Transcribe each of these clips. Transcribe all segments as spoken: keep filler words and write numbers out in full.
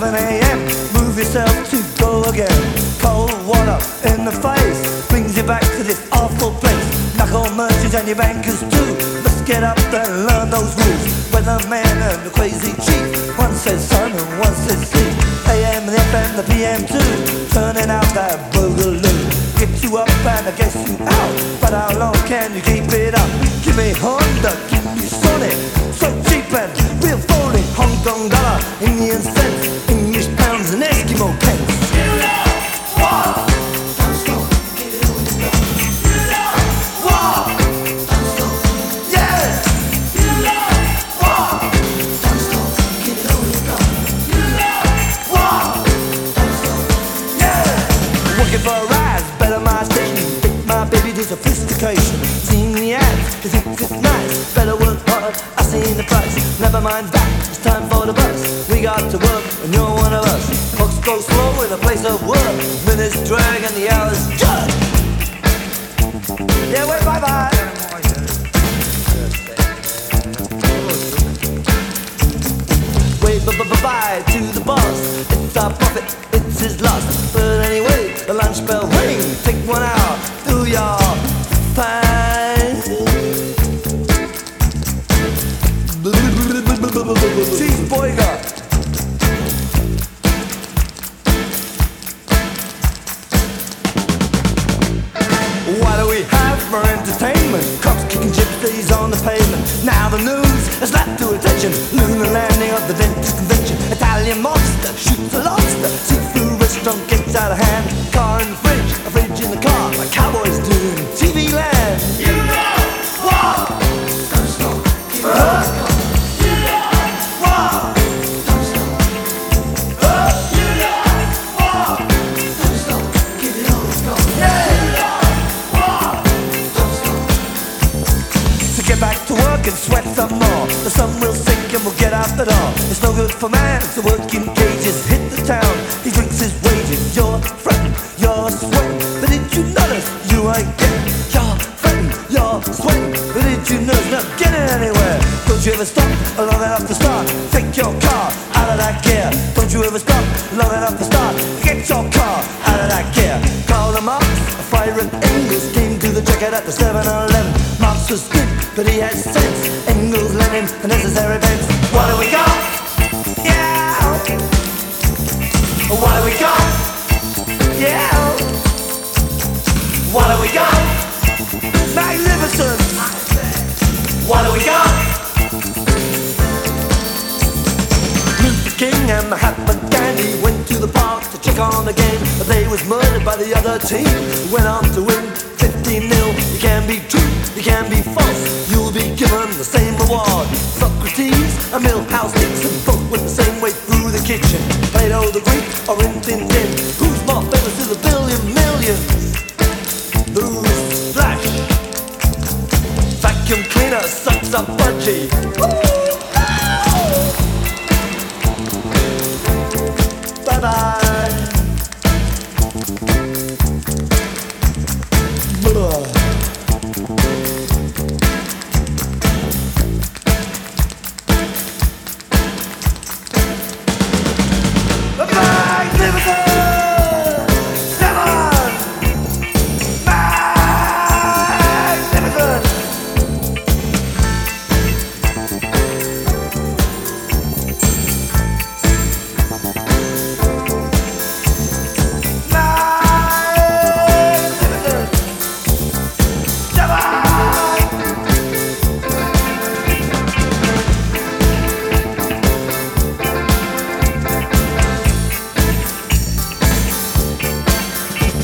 seven a m Move yourself to go again. Cold water in the face brings you back to this awful place. Knuckle merchants and your bankers too. Let's get up and learn those rules. Weatherman and the crazy chief. One says sun and one says sea. A M and F M, the P M too. Turning out that boogaloo. Get you up and I guess you out. But how long can you keep it up? Give me Honda, give me Sonic. So cheap and real phony. Hong Kong dollar, Indian cents, English pounds and Eskimo pence. You know what? Don't stop, get it on the go. You know what? Don't stop, yeah. You know what? Don't stop, get it on the go. You know what? Don't stop, yeah. Working for a rise, better my station. Take my baby to sophistication. Seeing the ads, cause it's nice. Better work hard, I seen the price. Never mind that, it's time for the bus. We got to work and you're one of us. Clocks go slow in a place of work. Minutes drag and the hours judge. Yeah, wait, bye bye. Wait, bye bye bye to the boss. It's our profit, it's his loss. But anyway, the lunch bell ring. Take one out, do your fine. Cheeseburger. What do we have for entertainment? Cops kicking gypsies on the pavement. Now the news has led to attention. Lunar landing of the dentist convention. Italian mobster shoots a lobster. Seafood restaurant gets out of hand. Car in the fridge, a fridge in the car. Like cowboys do in T V land. You know what? Don't stop. Keep uh, going. And sweat some more. The sun will sink and we'll get out the door. It's no good for man to work in cages. Hit the town, he drinks his wages. You're fretting, you're sweating, but did you notice you ain't getting? You're fretting, you're sweating, but did you notice not getting anywhere? Don't you ever stop long enough to start? Take your car out of that gear. Don't you ever stop long enough to start? Get your car out of that gear. Call them up, a fire at Engels came to the checkout at the seven eleven. Marx was good, but he had sense. Engels, Lenin, the necessary events. What do we got? Yeah. What do we got? Yeah. What do we got? Magnificent. What do we got? Luther King and Mahatma Gandhi went to the park to check on the game, but they was murdered by the other team. Went on to win fifteen nil. You can be true, you can be false. You'll be given the same reward. Socrates and Milhouse Dixon both went the same way through the kitchen. Plato the Greek or Rin Tin Tin. Who's more famous to the billion millions? Who's Flash? Vacuum cleaner sucks up budgie. Bye bye.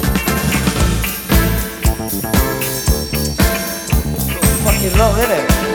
Long, isn't it?